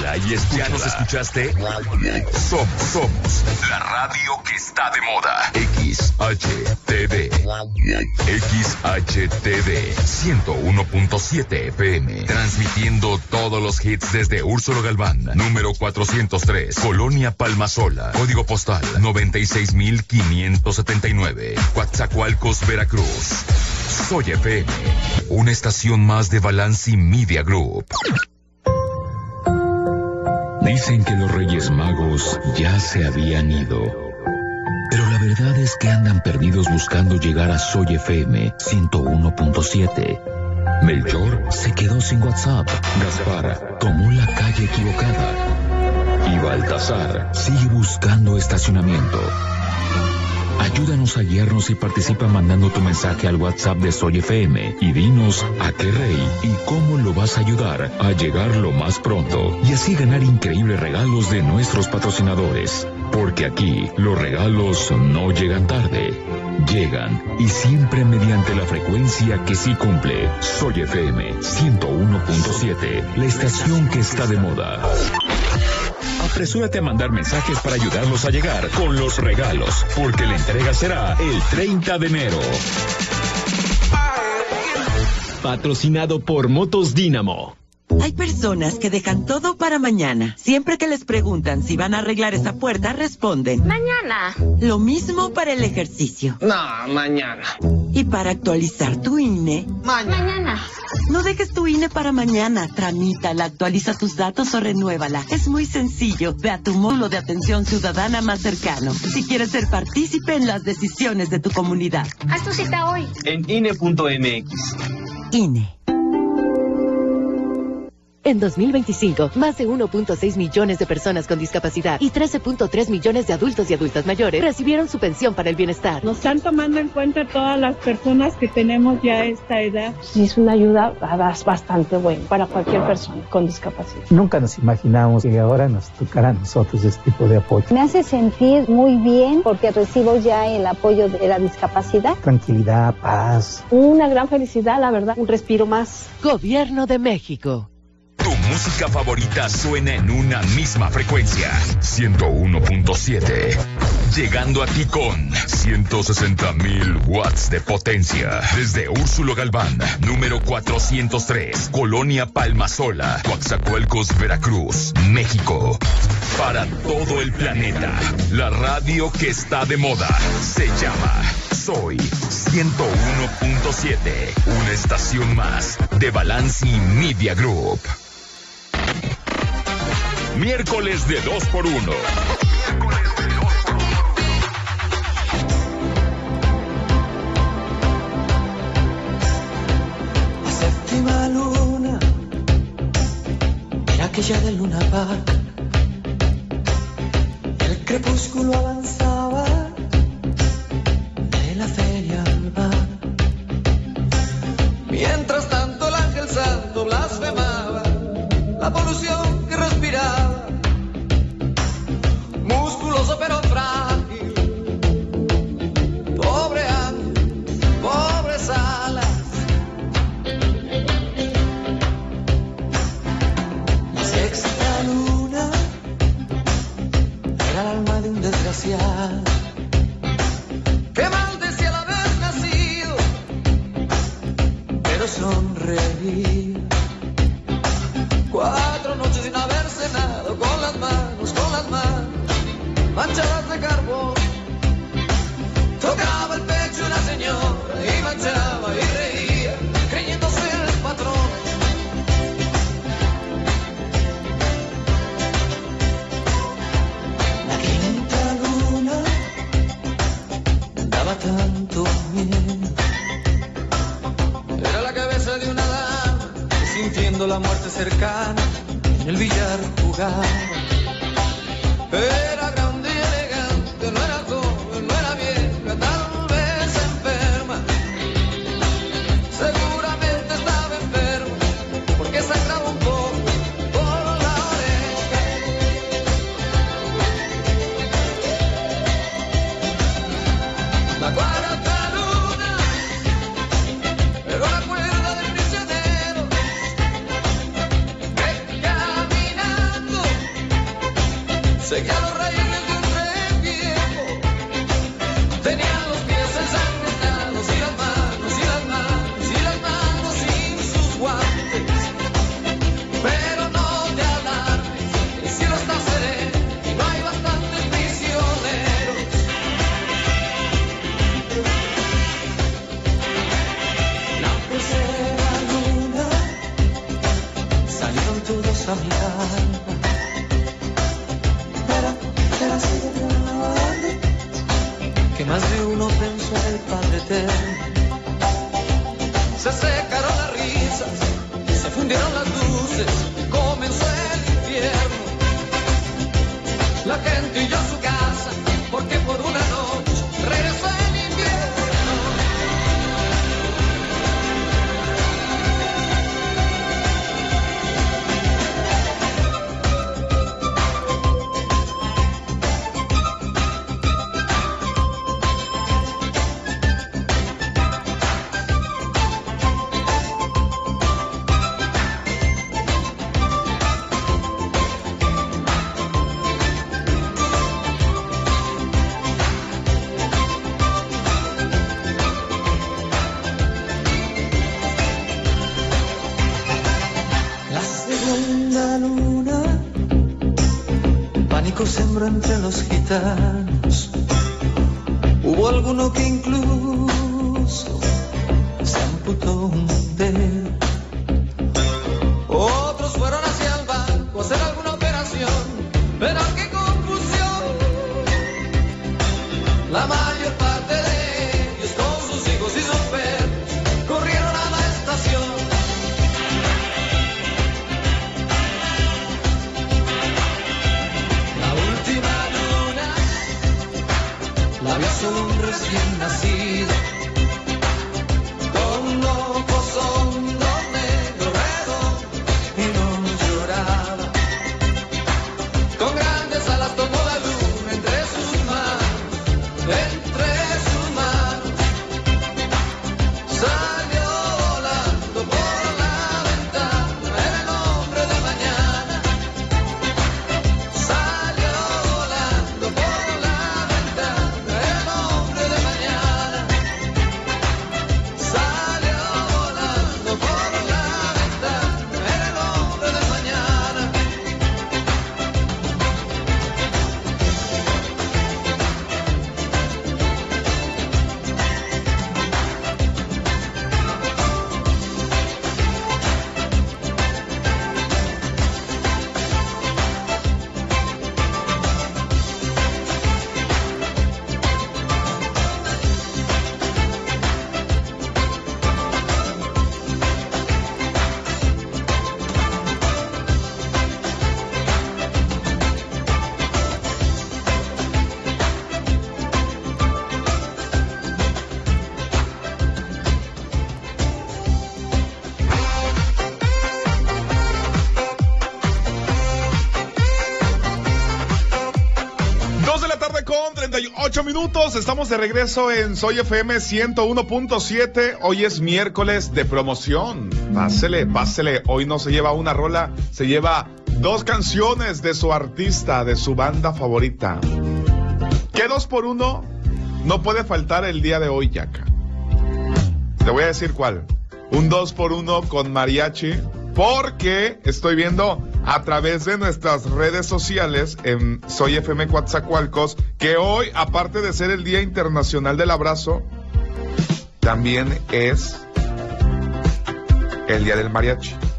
Escúchala y ¿ya nos escuchaste? Somos la radio que está de moda. XHTV 101.7 FM. Transmitiendo todos los hits desde Úrsulo Galván, número 403, Colonia Palmasola, código postal 96,579, Coatzacoalcos, Veracruz. Soy FM, una estación más de Balanci Media Group. Dicen que los Reyes Magos ya se habían ido, pero la verdad es que andan perdidos buscando llegar a Soy FM 101.7. Melchor se quedó sin WhatsApp, Gaspar tomó la calle equivocada y Baltasar sigue buscando estacionamiento. Ayúdanos a guiarnos y participa mandando tu mensaje al WhatsApp de Soy FM y dinos a qué rey y cómo lo vas a ayudar a llegar lo más pronto y así ganar increíbles regalos de nuestros patrocinadores. Porque aquí los regalos no llegan tarde, llegan y siempre mediante la frecuencia que sí cumple. Soy FM 101.7, la estación que está de moda. Apresúrate a mandar mensajes para ayudarlos a llegar con los regalos, porque la entrega será el 30 de enero. Patrocinado por Motos Dínamo. Hay personas que dejan todo para mañana. Siempre que les preguntan si van a arreglar esa puerta, responden mañana. Lo mismo para el ejercicio. No, mañana. Y para actualizar tu INE, Mañana. No dejes tu INE para mañana. Tramítala, actualiza tus datos o renuévala. Es muy sencillo. Ve a tu módulo de atención ciudadana más cercano. Si quieres ser partícipe en las decisiones de tu comunidad. Haz tu cita hoy. En INE.mx. INE. En 2025, más de 1.6 millones de personas con discapacidad y 13.3 millones de adultos y adultas mayores recibieron su pensión para el bienestar. Nos están tomando en cuenta todas las personas que tenemos ya esta edad. Sí, es una ayuda bastante buena para cualquier persona con discapacidad. Nunca nos imaginamos que ahora nos tocará a nosotros este tipo de apoyo. Me hace sentir muy bien porque recibo ya el apoyo de la discapacidad. Tranquilidad, paz. Una gran felicidad, la verdad. Un respiro más. Gobierno de México. Tu música favorita suena en una misma frecuencia. 101.7. Llegando a ti con 160,000 watts de potencia. Desde Úrsulo Galván, número 403, Colonia Palmasola, Coatzacoalcos, Veracruz, México. Para todo el planeta, la radio que está de moda se llama Soy 101.7. Una estación más de Balanci Media Group. Miércoles de 2x1. La séptima luna era aquella del Luna Park. El crepúsculo avanzaba de la feria al bar. Mientras tanto el ángel santo blasfemaba la polución que respiraba, musculoso pero frágil, pobre ángel, pobres alas. La sexta luna era el alma de un desgraciado que maldecía al haber nacido, pero sonreía. 4 noches sin haber cenado, con las manos manchadas de carbón. Tocaba el pecho una señora y manchaba y reía, creyéndose el patrón. La quinta luna daba tanto miedo. Era la cabeza de una dama sintiendo la muerte cercana, en el billar jugaba. Era grande y elegante, no era joven, no era vieja, tal vez enferma. Seguramente estaba enferma, porque sangraba un poco por la oreja. La cuarta luna era una cuerda de prisioneros que caminando seguía los raíles de un tren viejo. Tenían los pies ensangrentados y las manos, y las manos, y las manos sin sus guantes. Pero no te alarmes, el cielo está sereno y no hay bastantes prisioneros. La tercera luna salieron todos a mirar. Era así de grande que más de uno pensó en el Padre Eterno. Se secaron las risas, se fundieron las luces, comenzó el infierno. La gente huyó a su casa porque por una noche regresó el invierno. Sembró entre los gitanos. Hubo alguno que incluso se amputó un dedo. Otros fueron hacia el banco a hacer alguna operación, pero qué confusión. La mayor parte de ellos con sus hijos y sus perros corrieron a la estación. Había solo un recién nacido, con ojos hondos, negro, redondo, y no lloraba. Con grandes alas tomó la luna entre sus manos, salió volando por la ventana, era el hombre de mañana. Salió volando por la ventana. Con 38 minutos, estamos de regreso en Soy FM 101.7. Hoy es miércoles de promoción. Pásele. Hoy no se lleva una rola, se lleva 2 canciones de su artista, de su banda favorita. ¿Qué 2x1 no puede faltar el día de hoy, Yaka? Te voy a decir cuál. Un 2x1 con mariachi, porque estoy viendo a través de nuestras redes sociales en Soy FM Coatzacoalcos que hoy, aparte de ser el Día Internacional del Abrazo, también es el Día del Mariachi.